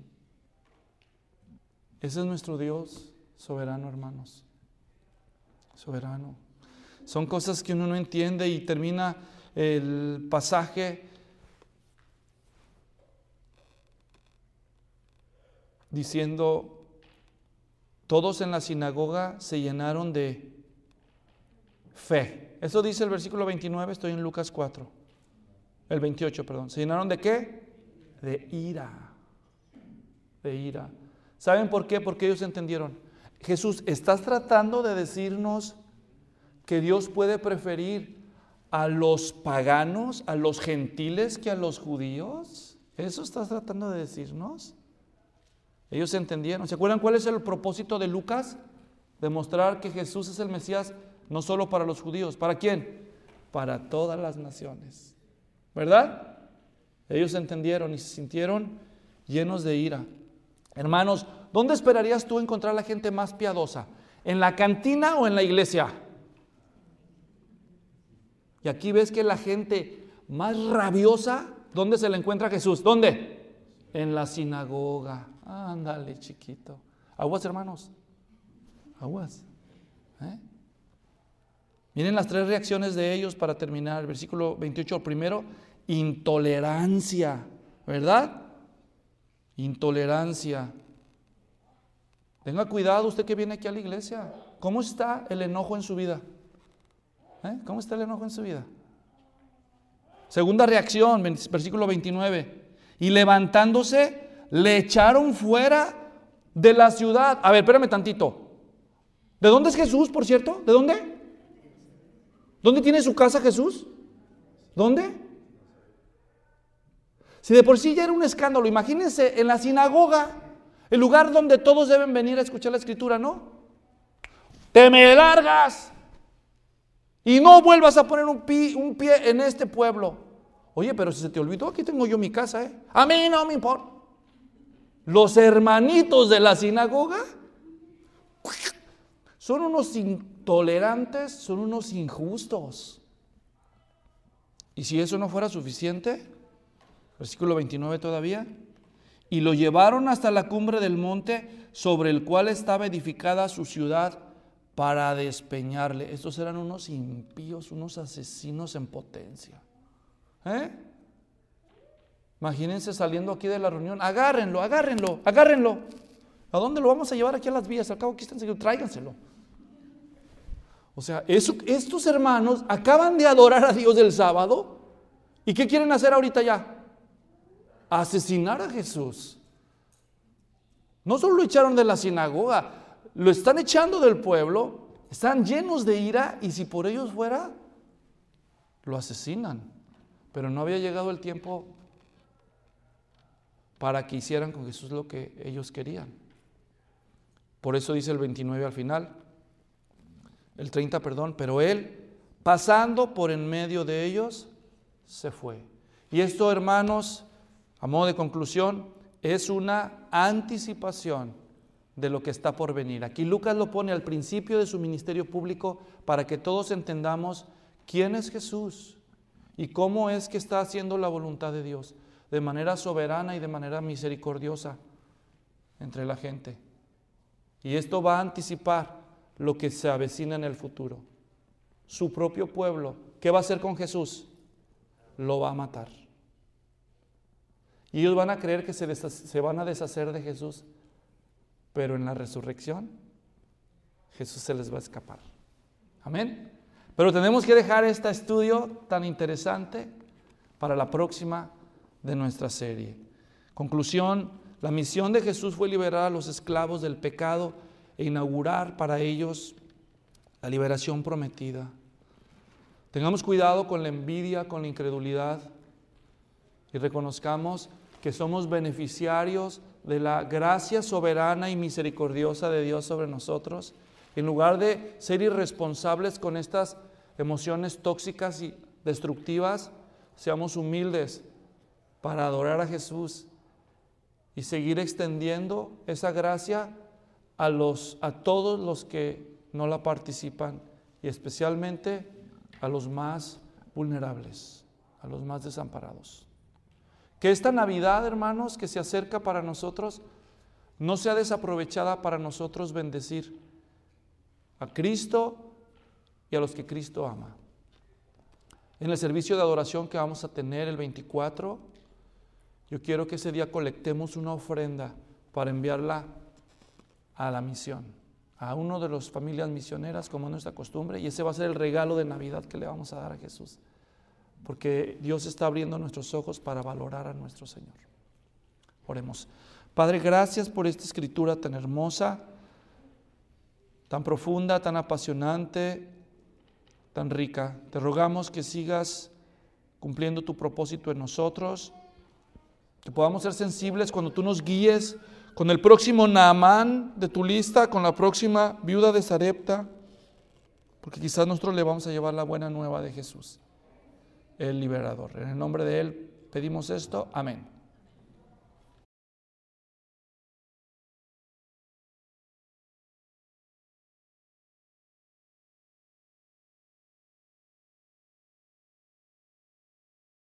Ese es nuestro Dios soberano, hermanos. Soberano. Son cosas que uno no entiende y termina el pasaje diciendo, todos en la sinagoga se llenaron de fe. Eso dice el versículo veintinueve, estoy en Lucas cuatro. El veintiocho, perdón. ¿Se llenaron de qué? De ira. De ira. ¿Saben por qué? Porque ellos entendieron. Jesús, ¿estás tratando de decirnos que Dios puede preferir a los paganos, a los gentiles que a los judíos? ¿Eso estás tratando de decirnos? Ellos entendieron. ¿Se acuerdan cuál es el propósito de Lucas? Demostrar que Jesús es el Mesías no solo para los judíos. ¿Para quién? Para todas las naciones. ¿Verdad? Ellos entendieron y se sintieron llenos de ira. Hermanos, ¿dónde esperarías tú encontrar a la gente más piadosa? ¿En la cantina o en la iglesia? Y aquí ves que la gente más rabiosa, ¿dónde se le encuentra Jesús? ¿Dónde? En la sinagoga. Ándale, chiquito. Aguas, hermanos. Aguas. ¿Eh? Miren las tres reacciones de ellos para terminar. Versículo veintiocho, primero, intolerancia, ¿verdad? Intolerancia. Tenga cuidado usted que viene aquí a la iglesia. ¿Cómo está el enojo en su vida? ¿Eh? ¿Cómo está el enojo en su vida? Segunda reacción, versículo veintinueve. Y levantándose, le echaron fuera de la ciudad. A ver, espérame tantito. ¿De dónde es Jesús, por cierto? ¿De dónde? ¿Dónde tiene su casa Jesús? ¿Dónde? Si de por sí ya era un escándalo, imagínense en la sinagoga, el lugar donde todos deben venir a escuchar la escritura, ¿no? Te me largas y no vuelvas a poner un pie, un pie en este pueblo. Oye, pero si se te olvidó, aquí tengo yo mi casa, ¿eh? A mí no me importa. Los hermanitos de la sinagoga son unos intolerantes, son unos injustos. Y si eso no fuera suficiente, versículo veintinueve todavía, y lo llevaron hasta la cumbre del monte sobre el cual estaba edificada su ciudad para despeñarle. Estos eran unos impíos, unos asesinos en potencia. ¿Eh? Imagínense saliendo aquí de la reunión, agárrenlo, agárrenlo, agárrenlo. ¿A dónde lo vamos a llevar? Aquí a las vías, al cabo aquí están, tráiganselo. O sea, eso, estos hermanos acaban de adorar a Dios el sábado. ¿Y qué quieren hacer ahorita ya? Asesinar a Jesús. No solo lo echaron de la sinagoga, lo están echando del pueblo, están llenos de ira y si por ellos fuera, lo asesinan. Pero no había llegado el tiempo para que hicieran con Jesús lo que ellos querían. Por eso dice el veintinueve al final, el treinta, perdón, pero él, pasando por en medio de ellos, se fue. Y esto, hermanos, a modo de conclusión, es una anticipación de lo que está por venir. Aquí Lucas lo pone al principio de su ministerio público para que todos entendamos quién es Jesús y cómo es que está haciendo la voluntad de Dios de manera soberana y de manera misericordiosa entre la gente. Y esto va a anticipar lo que se avecina en el futuro. Su propio pueblo, ¿qué va a hacer con Jesús? Lo va a matar. Y ellos van a creer que se, desha- se van a deshacer de Jesús, pero en la resurrección Jesús se les va a escapar. Amén. Pero tenemos que dejar este estudio tan interesante para la próxima de nuestra serie. Conclusión, la misión de Jesús fue liberar a los esclavos del pecado e inaugurar para ellos la liberación prometida. Tengamos cuidado con la envidia, con la incredulidad y reconozcamos que somos beneficiarios de la gracia soberana y misericordiosa de Dios sobre nosotros. En lugar de ser irresponsables con estas emociones tóxicas y destructivas, seamos humildes para adorar a Jesús y seguir extendiendo esa gracia a, los, a todos los que no la participan y especialmente a los más vulnerables, a los más desamparados. Que esta Navidad, hermanos, que se acerca para nosotros, no sea desaprovechada para nosotros bendecir a Cristo y a los que Cristo ama. En el servicio de adoración que vamos a tener el veinticuatro, yo quiero que ese día colectemos una ofrenda para enviarla a la misión, a uno de las familias misioneras, como es nuestra costumbre, y ese va a ser el regalo de Navidad que le vamos a dar a Jesús, porque Dios está abriendo nuestros ojos para valorar a nuestro Señor. Oremos. Padre, gracias por esta escritura tan hermosa, tan profunda, tan apasionante, tan rica. Te rogamos que sigas cumpliendo tu propósito en nosotros, que podamos ser sensibles cuando tú nos guíes con el próximo Naamán de tu lista, con la próxima viuda de Sarepta, porque quizás nosotros le vamos a llevar la buena nueva de Jesús, el liberador. En el nombre de Él pedimos esto. Amén.